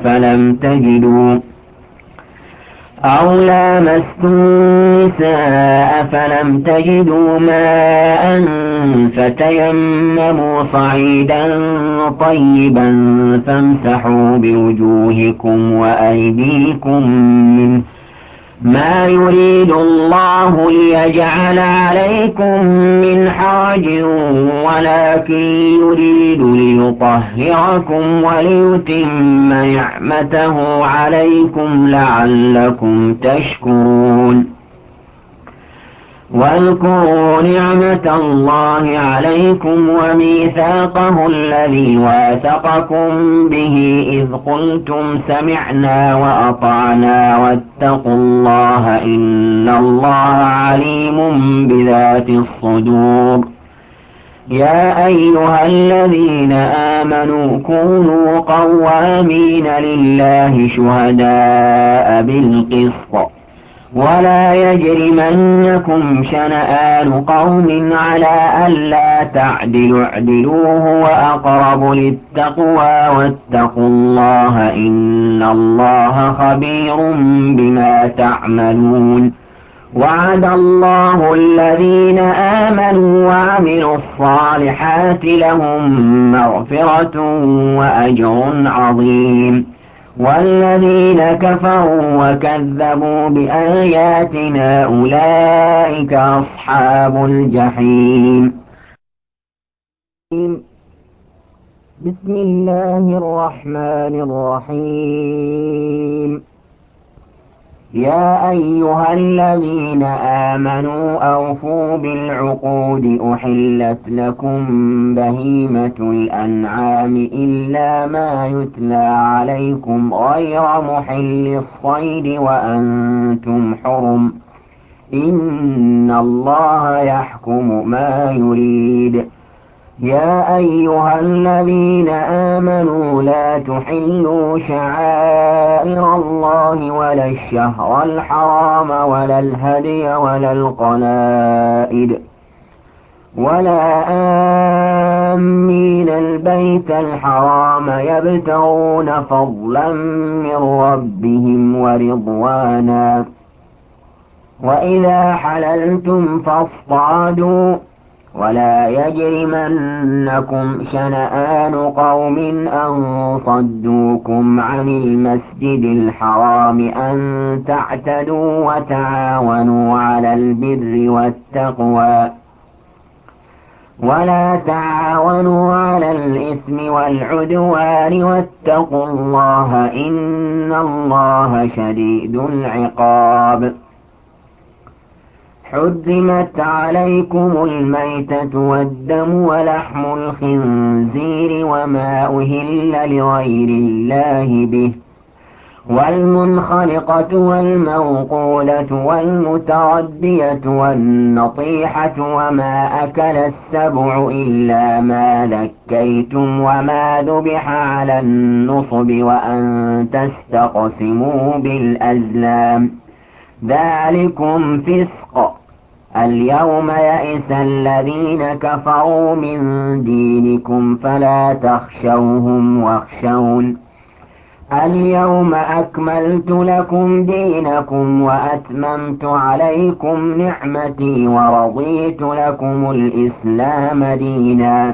فلم تجدوا ماء فتيمموا صعيدا طيبا فامسحوا بوجوهكم وأيديكم منه ما يريد الله ليجعل عليكم من حرج ولكن يريد ليطهركم وليتم نعمته عليكم لعلكم تشكرون واذكروا نعمة الله عليكم وميثاقه الذي واثقكم به إذ قلتم سمعنا وأطعنا واتقوا الله إن الله عليم بذات الصدور يا أيها الذين آمنوا كونوا قوامين لله شهداء بالقسط ولا يجرمنكم شنآن قوم على ألا تعدلوا اعدلوه وأقرب للتقوى واتقوا الله إن الله خبير بما تعملون وعد الله الذين آمنوا وعملوا الصالحات لهم مغفرة وأجر عظيم والذين كفروا وكذبوا بآياتنا أولئك أصحاب الجحيم بسم الله الرحمن الرحيم يا أيها الذين آمنوا أوفوا بالعقود أحلت لكم بهيمة الأنعام إلا ما يتلى عليكم غير محل الصيد وأنتم حرم إن الله يحكم ما يريد يا أيها الذين آمنوا لا تحلوا شعائر الله ولا الشهر الحرام ولا الهدي ولا القلائد ولا آمين البيت الحرام يبتغون فضلا من ربهم ورضوانا وإذا حللتم فاصطادوا ولا يجرمنكم شنآن قوم أن صدوكم عن المسجد الحرام أن تعتدوا ولا تعاونوا على الإثم والعدوان واتقوا الله إن الله شديد العقاب. حرمت عليكم الميتة والدم ولحم الخنزير وما أهل لغير الله به والمنخنقة والموقولة والمتردية والنطيحة وما أكل السبع إلا ما ذكيتم وما ذبح على النصب وأن تستقسموا بالأزلام ذلكم فسق. اليوم يئس الذين كفروا من دينكم فلا تخشوهم واخشون اليوم أكملت لكم دينكم وأتممت عليكم نعمتي ورضيت لكم الإسلام دينا.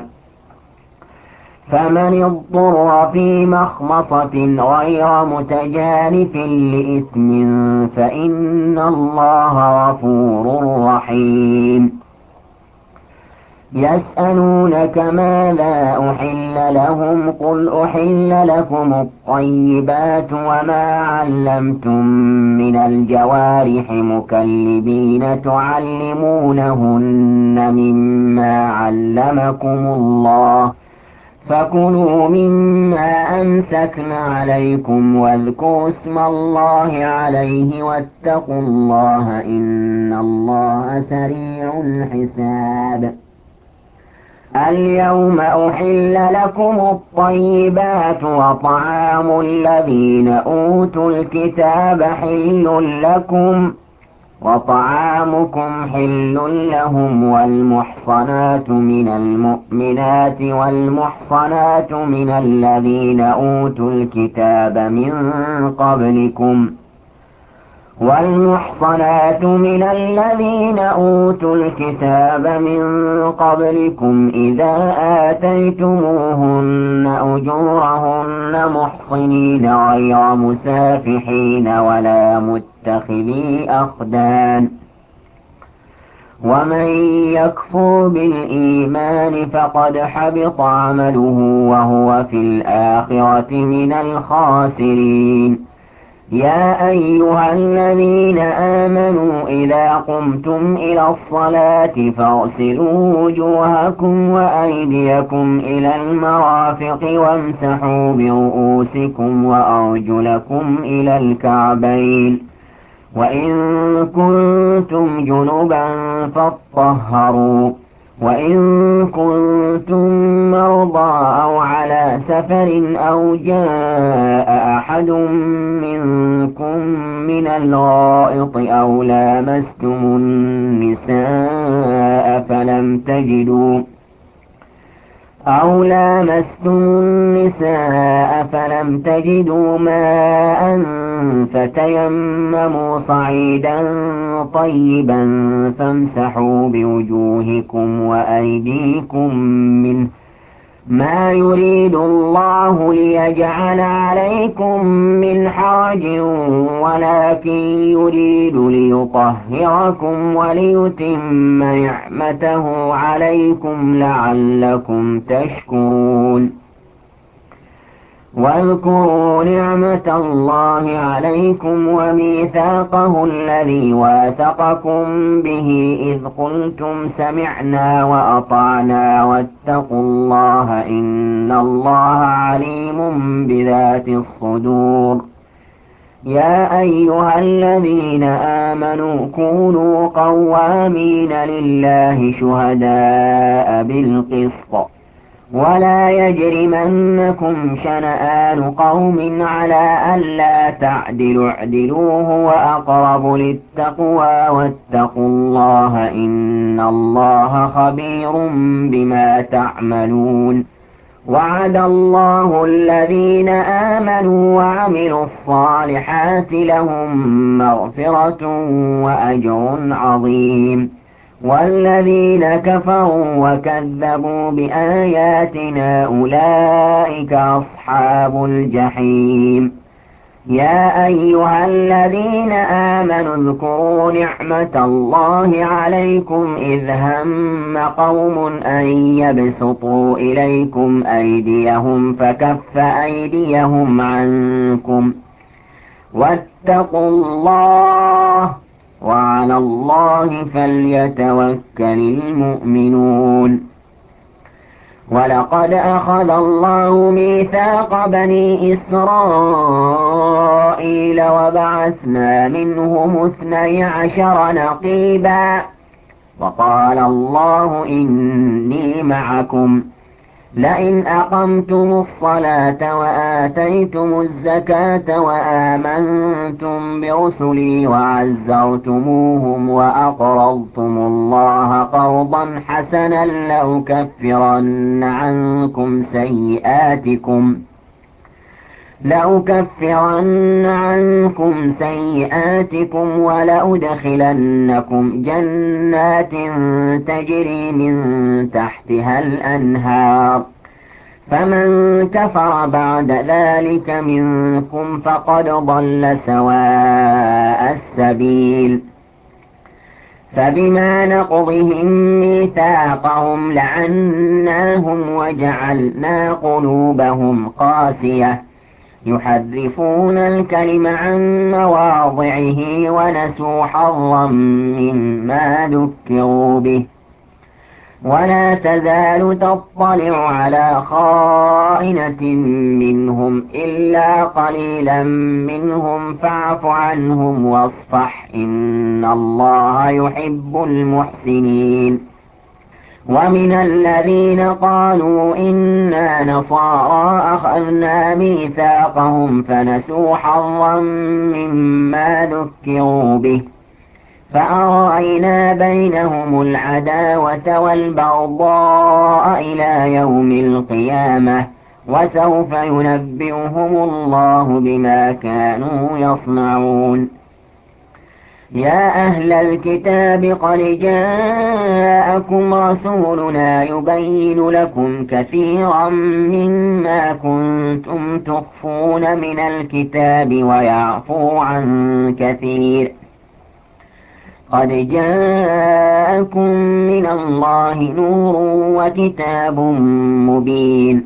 فمن اضطر في مخمصة غير متجانف لإثم فإن الله غفور رحيم. يسألونك ماذا أحل لهم قل أحل لكم الطيبات وما علمتم من الجوارح مكلبين تعلمونهن مما علمكم الله فكلوا مما أمسكن عليكم واذكروا اسم الله عليه واتقوا الله إن الله سريع الحساب. اليوم أحل لكم الطيبات وطعام الذين أوتوا الكتاب حل لكم وطعامكم حل لهم والمحصنات من المؤمنات والمحصنات من الذين أوتوا الكتاب من قبلكم إذا آتيتموهن أجورهن محصنين غير مسافحين ولا متخذي أخدان. ومن يكفر بالإيمان فقد حبط عمله وهو في الآخرة من الخاسرين. يا أيها الذين آمنوا إذا قمتم إلى الصلاة فاغسلوا وجوهكم وأيديكم إلى المرافق وامسحوا برؤوسكم وأرجلكم إلى الكعبين وإن كنتم جنبا فاطهروا وإن كنتم مرضى أو على سفر أو جاء أحد منكم من الغائط أو لامستم النساء فلم تجدوا ماء فتيمموا صعيدا طيبا فامسحوا بوجوهكم وأيديكم منه ما يريد الله ليجعل عليكم من حرج ولكن يريد ليطهركم وليتم نعمته عليكم لعلكم تشكرون. واذكروا نعمة الله عليكم وميثاقه الذي واثقكم به إذ قلتم سمعنا وأطعنا واتقوا الله إن الله عليم بذات الصدور. يا أيها الذين آمنوا كونوا قوامين لله شهداء بالقسط ولا يجرمنكم شنآن قوم على ألا تعدلوا اعدلوا هو أقرب للتقوى واتقوا الله إن الله خبير بما تعملون. وعد الله الذين آمنوا وعملوا الصالحات لهم مغفرة وأجر عظيم. والذين كفروا وكذبوا بآياتنا أولئك أصحاب الجحيم يا أيها الذين آمنوا اذكروا نعمة الله عليكم إذ هم قوم أن يبسطوا إليكم أيديهم فكف أيديهم عنكم واتقوا الله وعلى الله فليتوكل المؤمنون. ولقد أخذ الله ميثاق بني إسرائيل وبعثنا منهم 12 نقيبا وقال الله إني معكم لئن أقمتم الصلاة وآتيتم الزكاة وآمنتم برسلي وعزرتموهم وأقرضتم الله قرضا حسنا لأكفرن عنكم سيئاتكم ولأدخلنكم جنات تجري من تحتها الأنهار فمن كفر بعد ذلك منكم فقد ضل سواء السبيل. فبما نقضهم ميثاقهم لعناهم وجعلنا قلوبهم قاسية يحرفون الكلم عن مواضعه ونسوا حظا مما ذكروا به ولا تزال تطلع على خائنة منهم إلا قليلا منهم فاعف عنهم واصفح إن الله يحب المحسنين. ومن الذين قالوا إنا نصارى أخذنا ميثاقهم فنسوا حظا مما ذكروا به فأرأينا بينهم العداوة والبغضاء إلى يوم القيامة وسوف ينبئهم الله بما كانوا يصنعون. يا أهل الكتاب قد جاءكم رسولنا يبين لكم كثيرا مما كنتم تخفون من الكتاب ويعفو عن كثير قد جاءكم من الله نور وكتاب مبين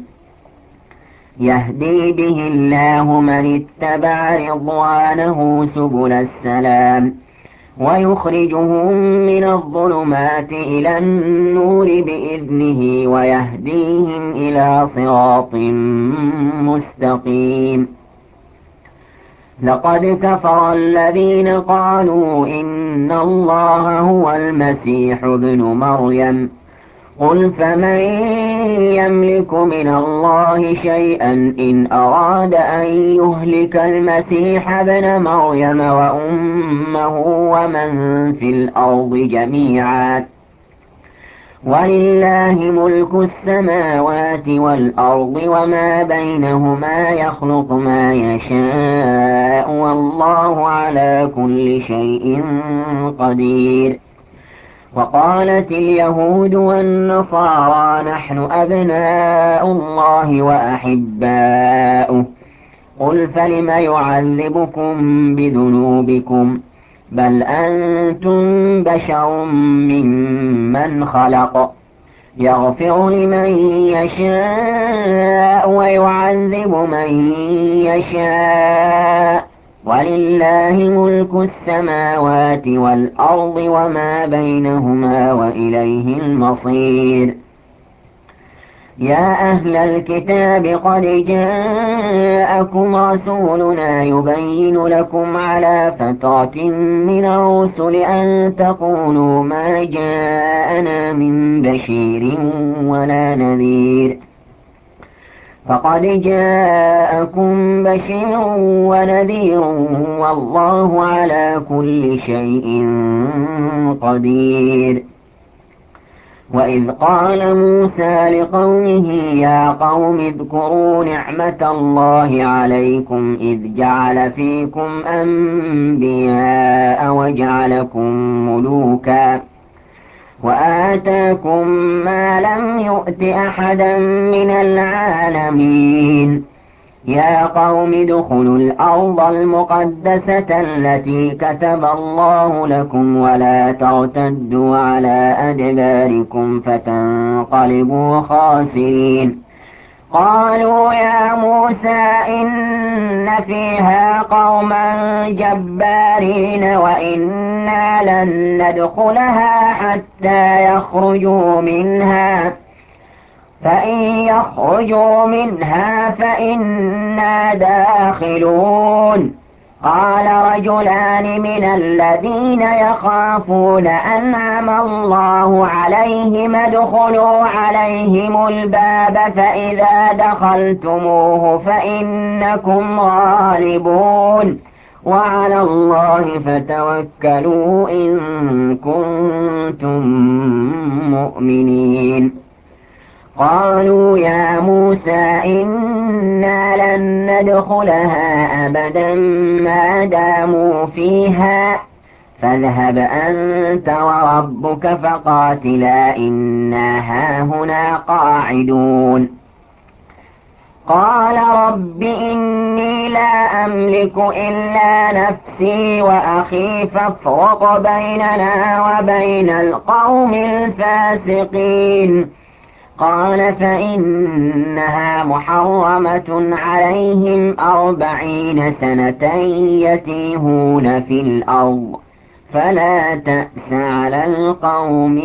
يهدي به الله من اتبع رضوانه سبل السلام ويخرجهم من الظلمات إلى النور بإذنه ويهديهم إلى صراط مستقيم. لقد كفر الذين قالوا إن الله هو المسيح ابن مريم قل فمن يملك من الله شيئا إن أراد أن يهلك المسيح ابن مريم وأمه ومن في الأرض جميعا ولله ملك السماوات والأرض وما بينهما يخلق ما يشاء والله على كل شيء قدير. وقالت اليهود والنصارى نحن أبناء الله وأحباؤه قل فلم يعذبكم بذنوبكم بل أنتم بشر ممن خلق يغفر لمن يشاء ويعذب من يشاء ولله ملك السماوات والأرض وما بينهما وإليه المصير. يا أهل الكتاب قد جاءكم رسولنا يبين لكم على فترة من الرسل أن تقولوا ما جاءنا من بشير ولا نذير فقد جاءكم بشير ونذير والله على كل شيء قدير. وإذ قال موسى لقومه يا قوم اذكروا نعمة الله عليكم إذ جعل فيكم أنبياء وجعلكم ملوكا وآتاكم ما لم يؤت أحدا من العالمين يا قوم ادخلوا الأرض المقدسة التي كتب الله لكم ولا ترتدوا على أدباركم فتنقلبوا خاسرين. قالوا يا موسى إن فيها قوما جبارين وإنا لن ندخلها حتى يخرجوا منها فإن يخرجوا منها فإنا داخلون. قال رجلان من الذين يخافون أنعم الله عليهم ادخلوا عليهم الباب فإذا دخلتموه فإنكم غالبون وعلى الله فتوكلوا إن كنتم مؤمنين. قالوا يا موسى إنا لن ندخلها أبدا ما داموا فيها فاذهب أنت وربك فقاتلا إنا هاهنا قاعدون. قال رب إني لا أملك إلا نفسي وأخي فافرق بيننا وبين القوم الفاسقين. قال فإنها محرمة عليهم 40 سنة يتيهون في الأرض فلا تأس على القوم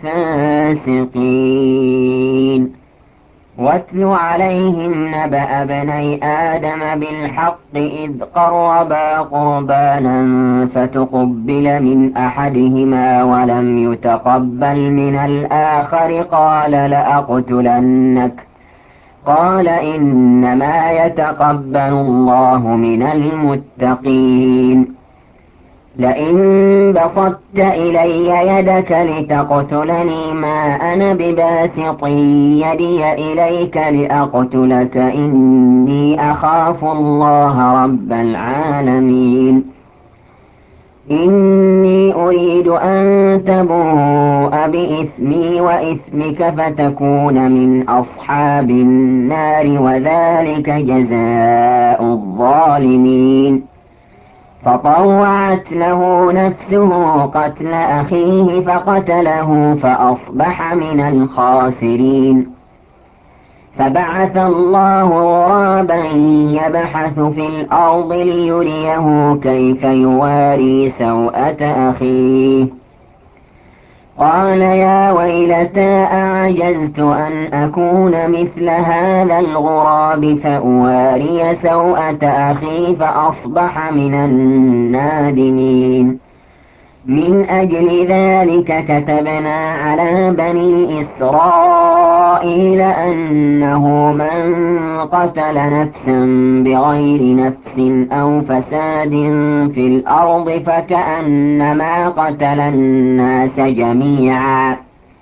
الفاسقين. واتل عليهم نبأ بني آدم بالحق إذ قربا قربانا فتقبل من أحدهما ولم يتقبل من الآخر قال لأقتلنك. قال إنما يتقبل الله من المتقين. لئن بسطت إلي يدك لتقتلني ما أنا بباسط يدي إليك لأقتلك إني أخاف الله رب العالمين. إني أريد أن تبوء بإثمي وإثمك فتكون من أصحاب النار وذلك جزاء الظالمين. فطوعت له نفسه قتل أخيه فقتله فأصبح من الخاسرين. فبعث الله غرابا يبحث في الأرض ليريه كيف يواري سوءة أخيه. قال يا ويلتى أعجزت أن أكون مثل هذا الغراب فأواري سوءة أخي فأصبح من النادمين. من أجل ذلك كتبنا على بني إسرائيل أنه من قتل نفسا بغير نفس أو فساد في الأرض فكأنما قتل الناس جميعا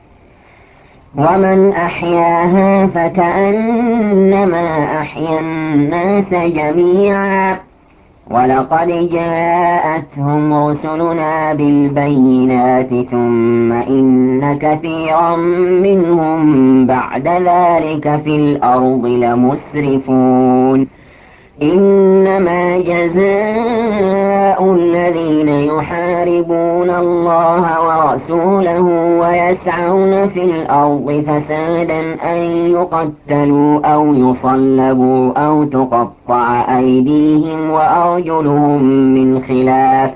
ومن أحياها فكأنما أحيا الناس جميعا. ولقد جاءتهم رسلنا بالبينات ثم إن كثيرا منهم بعد ذلك في الأرض لمسرفون. إنما جزاء الذين يحاربون الله ورسوله ويسعون في الأرض فسادا أن يقتلوا أو يصلبوا أو تقطع أيديهم وأرجلهم من خلاف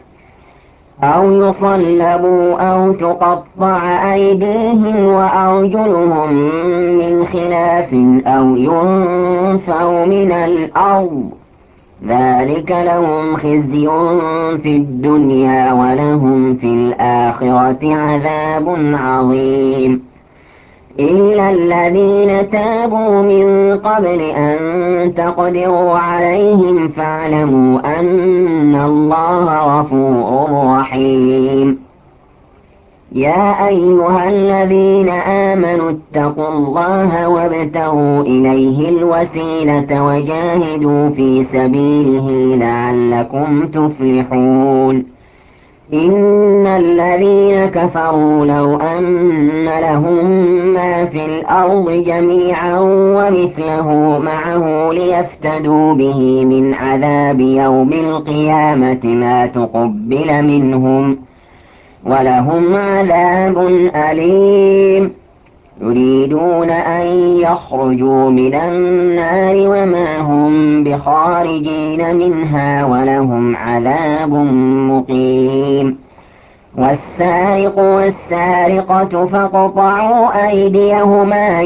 أو ينفوا من الأرض ذلك لهم خزي في الدنيا ولهم في الآخرة عذاب عظيم. إلا الذين تابوا من قبل أن تقدروا عليهم فاعلموا أن الله غفور رحيم. يا أيها الذين آمنوا اتقوا الله وابتغوا إليه الوسيلة وجاهدوا في سبيله لعلكم تفلحون. إن الذين كفروا لو أن لهم ما في الأرض جميعا ومثله معه ليفتدوا به من عذاب يوم القيامة ما تقبل منهم ولهم عذاب أليم يريدون أن يخرجوا من النار وما هم بخارجين منها ولهم عذاب مقيم والسارق والسارقة فاقطعوا أيديهما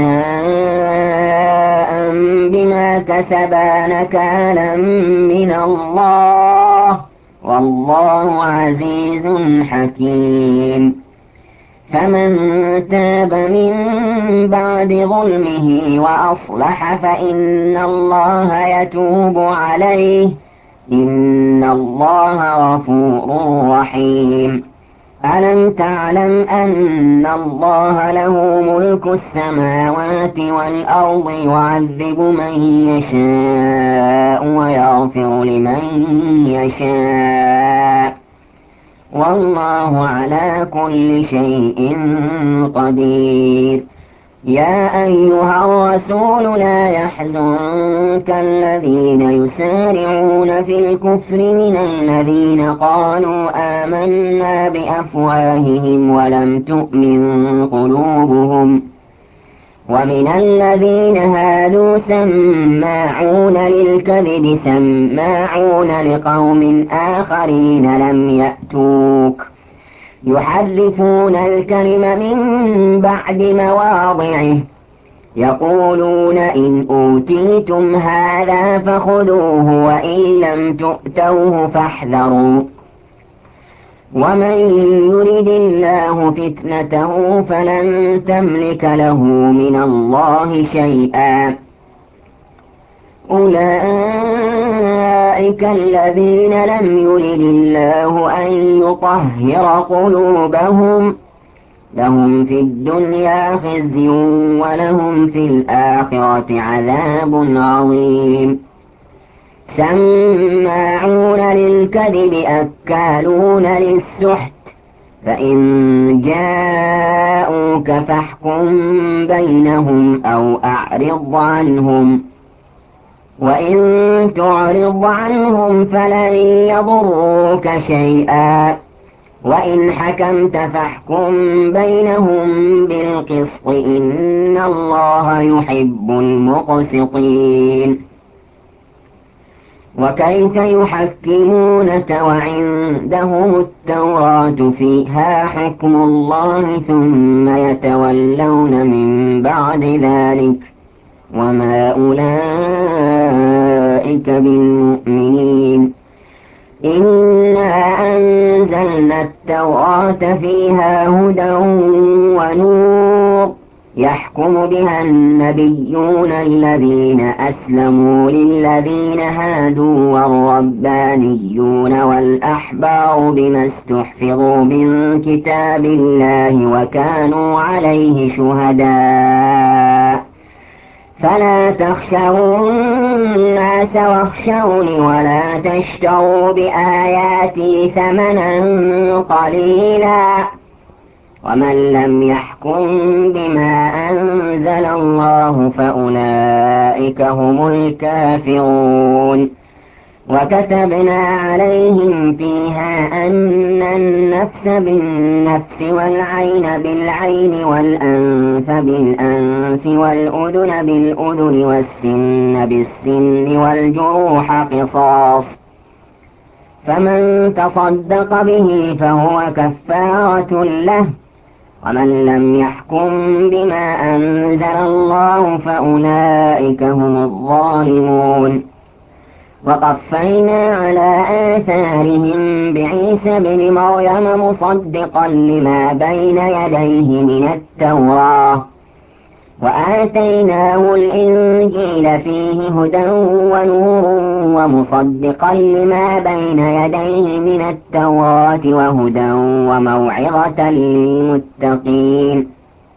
جزاء بما كسبا نكالا من الله والله عزيز حكيم فمن تاب من بعد ظلمه وأصلح فإن الله يتوب عليه إن الله غفور رحيم ألم تعلم أن الله له ملك السماوات والأرض يعذب من يشاء ويغفر لمن يشاء والله على كل شيء قدير يا أيها الرسول لا يحزنك الذين يسارعون في الكفر من الذين قالوا آمنا بأفواههم ولم تؤمن قلوبهم ومن الذين هادوا سماعون للكذب سماعون لقوم آخرين لم يأتوك يحرفون الكلم من بعد مواضعه يقولون إن أوتيتم هذا فخذوه وإن لم تؤتوه فاحذروا ومن يرد الله فتنته فلن تملك له من الله شيئا أولئك الذين لم يرد الله أن يطهر قلوبهم لهم في الدنيا خزي ولهم في الآخرة عذاب عظيم سماعون للكذب أكالون للسحت فإن جاءوك فاحكم بينهم أو أعرض عنهم وإن تعرض عنهم فلن يضروك شيئا وإن حكمت فاحكم بينهم بالقسط إن الله يحب المقسطين وكيف يحكمونك وعندهم التوراة فيها حكم الله ثم يتولون من بعد ذلك وما أولئك بالمؤمنين إنا أنزلنا التوراة فيها هدى ونور يحكم بها النبيون الذين أسلموا للذين هادوا والربانيون والأحبار بما استحفظوا من كتاب الله وكانوا عليه شهداء فلا تخشوا الناس واخشوني ولا تشتروا بآياتي ثمنا قليلا ومن لم يحكم بما أنزل الله فأولئك هم الكافرون وكتبنا عليهم فيها أن النفس بالنفس والعين بالعين والأنف بالأنف والأذن بالأذن والسن بالسن والجروح قصاص فمن تصدق به فهو كفارة له ومن لم يحكم بما أنزل الله فأولئك هم الظالمون وقفينا على آثارهم بعيسى بن مريم مصدقا لما بين يديه من التوراة وآتيناه الإنجيل فيه هدى ونور ومصدقا لما بين يديه من التوراة وهدى وموعظة للمتقين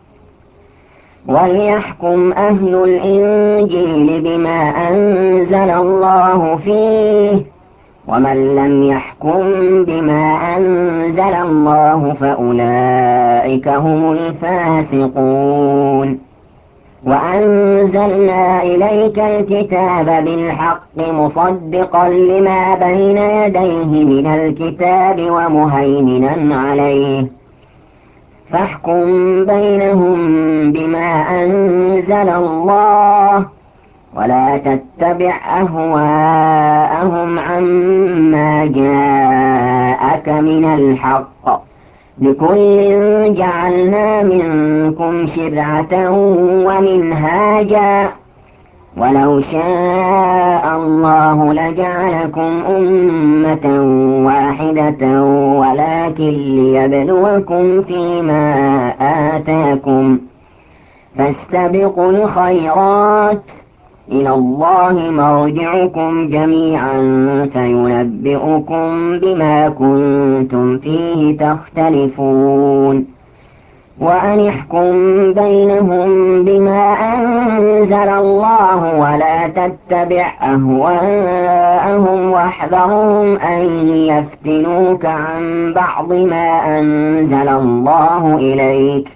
وليحكم أهل الإنجيل بما أنزل الله فيه ومن لم يحكم بما أنزل الله فأولئك هم الفاسقون. وأنزلنا إليك الكتاب بالحق مصدقا لما بين يديه من الكتاب ومهيمنا عليه فاحكم بينهم بما أنزل الله ولا تتبع أهواءهم عما جاءك من الحق لكل جعلنا منكم شرعة ومنهاجا ولو شاء الله لجعلكم أمة واحدة ولكن ليبلوكم فيما آتاكم فاستبقوا الخيرات إلى الله مرجعكم جميعا فينبئكم بما كنتم فيه تختلفون. وأن احكم بينهم بما أنزل الله ولا تتبع أهواءهم واحذرهم أن يفتنوك عن بعض ما أنزل الله إليك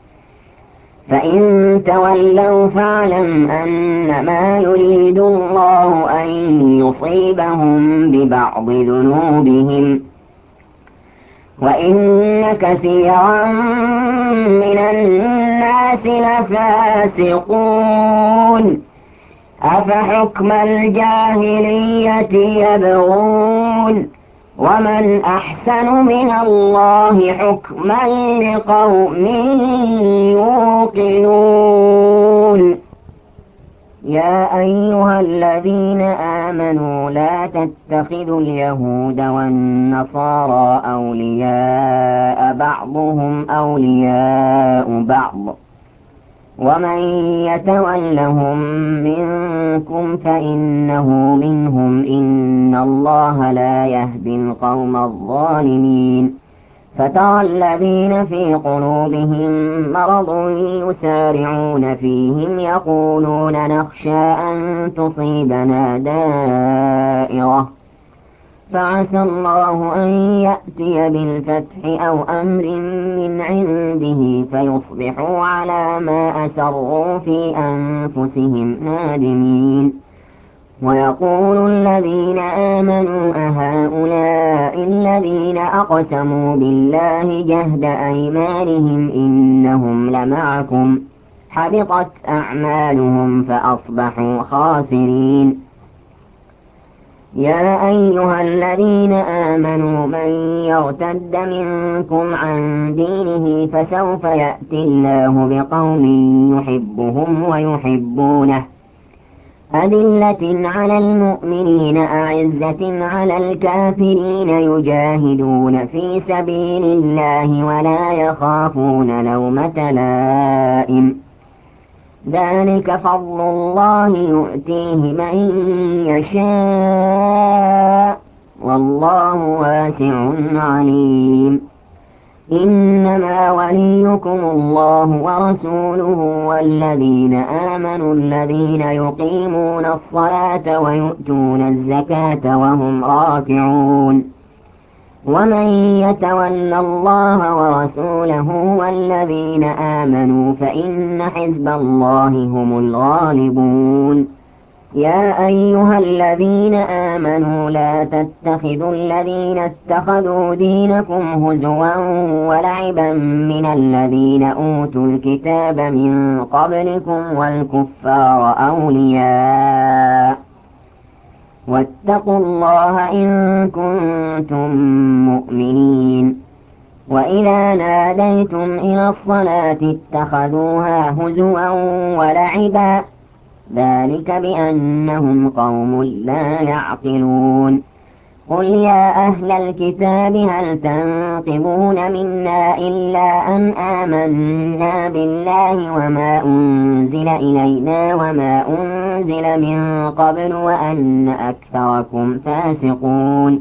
فإن تولوا فاعلم أنما يريد الله أن يصيبهم ببعض ذنوبهم وإن كثيرا من الناس لفاسقون. أفحكم الجاهلية يبغون ومن أحسن من الله حكما لقوم يوقنون. يا أيها الذين آمنوا لا تتخذوا اليهود والنصارى أولياء بعضهم أولياء بعض ومن يتولهم منكم فإنه منهم إن الله لا يهدي القوم الظالمين. فترى الذين في قلوبهم مرض يسارعون فيهم يقولون نخشى أن تصيبنا دائرة فعسى الله أن يأتي بالفتح أو أمر من عنده فيصبحوا على ما أسروا في أنفسهم نادمين. ويقول الذين آمنوا أهؤلاء الذين أقسموا بالله جهد أيمانهم إنهم لمعكم حبطت أعمالهم فأصبحوا خاسرين. يا أيها الذين آمنوا من يرتد منكم عن دينه فسوف يأتي الله بقوم يحبهم ويحبونه أذلة على المؤمنين أعزة على الكافرين يجاهدون في سبيل الله ولا يخافون لومة لائم ذلك فضل الله يؤتيه من يشاء والله واسع عليم. إنما وليكم الله ورسوله والذين آمنوا الذين يقيمون الصلاة ويؤتون الزكاة وهم راكعون. ومن يتول الله ورسوله والذين آمنوا فإن حزب الله هم الغالبون. يا أيها الذين آمنوا لا تتخذوا الذين اتخذوا دينكم هزوا ولعبا من الذين أوتوا الكتاب من قبلكم والكفار أولياء واتقوا الله إن كنتم مؤمنين. وإذا ناديتم إلى الصلاة اتخذوها هزوا ولعبا ذلك بأنهم قوم لا يعقلون. قل يا أهل الكتاب هل تنقمون منا إلا أن آمنا بالله وما أنزل إلينا وما أنزل من قبل وأن أكثركم فاسقون.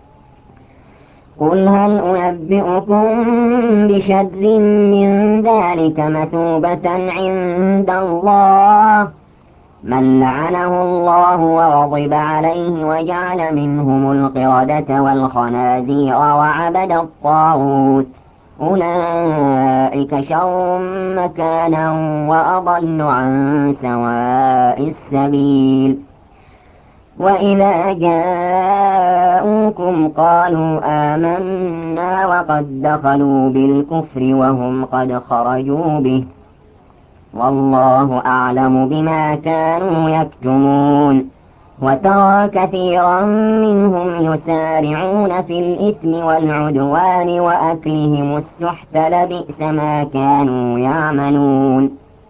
قل هل أنبئكم بشر من ذلك مثوبة عند الله من لعنه الله وغضب عليه وجعل منهم القردة والخنازير وعبد الطاغوت أولئك شر مكانا وأضل عن سواء السبيل. وإذا جاءوكم قالوا آمنا وقد دخلوا بالكفر وهم قد خرجوا به والله أعلم بما كانوا يكتمون. وترى كثيرا منهم يسارعون في الإثم والعدوان وأكلهم السحت لبئس ما كانوا يعملون.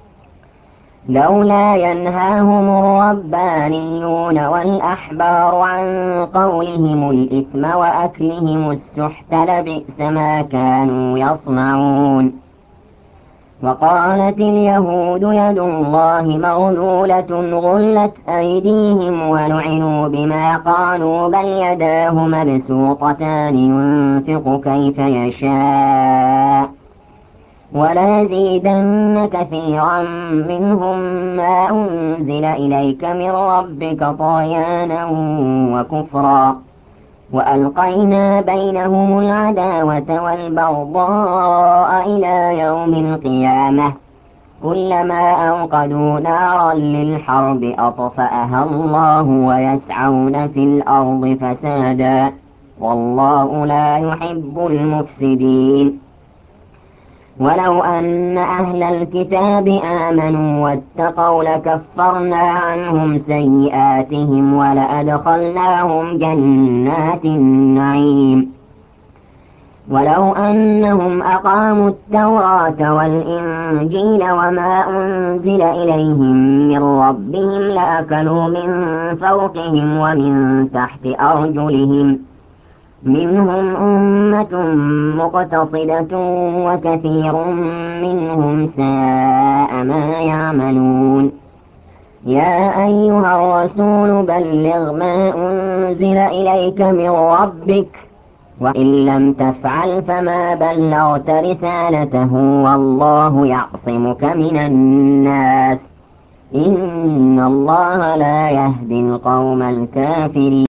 لولا ينهاهم الربانيون والأحبار عن قولهم الإثم وأكلهم السحت لبئس ما كانوا يصنعون. وقالت اليهود يد الله مغلولة غلت أيديهم ولعنوا بما قالوا بل يداه مبسوطتان ينفق كيف يشاء وليزيدن كثيرا منهم ما أنزل إليك من ربك طغيانا وكفرا وألقينا بينهم العداوة والبغضاء إلى يوم القيامة كلما أوقدوا نارا للحرب أطفأها الله ويسعون في الأرض فسادا والله لا يحب المفسدين. ولو أن أهل الكتاب آمنوا واتقوا لكفرنا عنهم سيئاتهم ولأدخلناهم جنات النعيم. ولو أنهم أقاموا التوراة والإنجيل وما أنزل إليهم من ربهم لأكلوا من فوقهم ومن تحت أرجلهم منهم أمة مقتصدة وكثير منهم ساء ما يعملون. يا أيها الرسول بلغ ما أنزل إليك من ربك وإن لم تفعل فما بلغت رسالته والله يعصمك من الناس إن الله لا يهدي القوم الكافرين.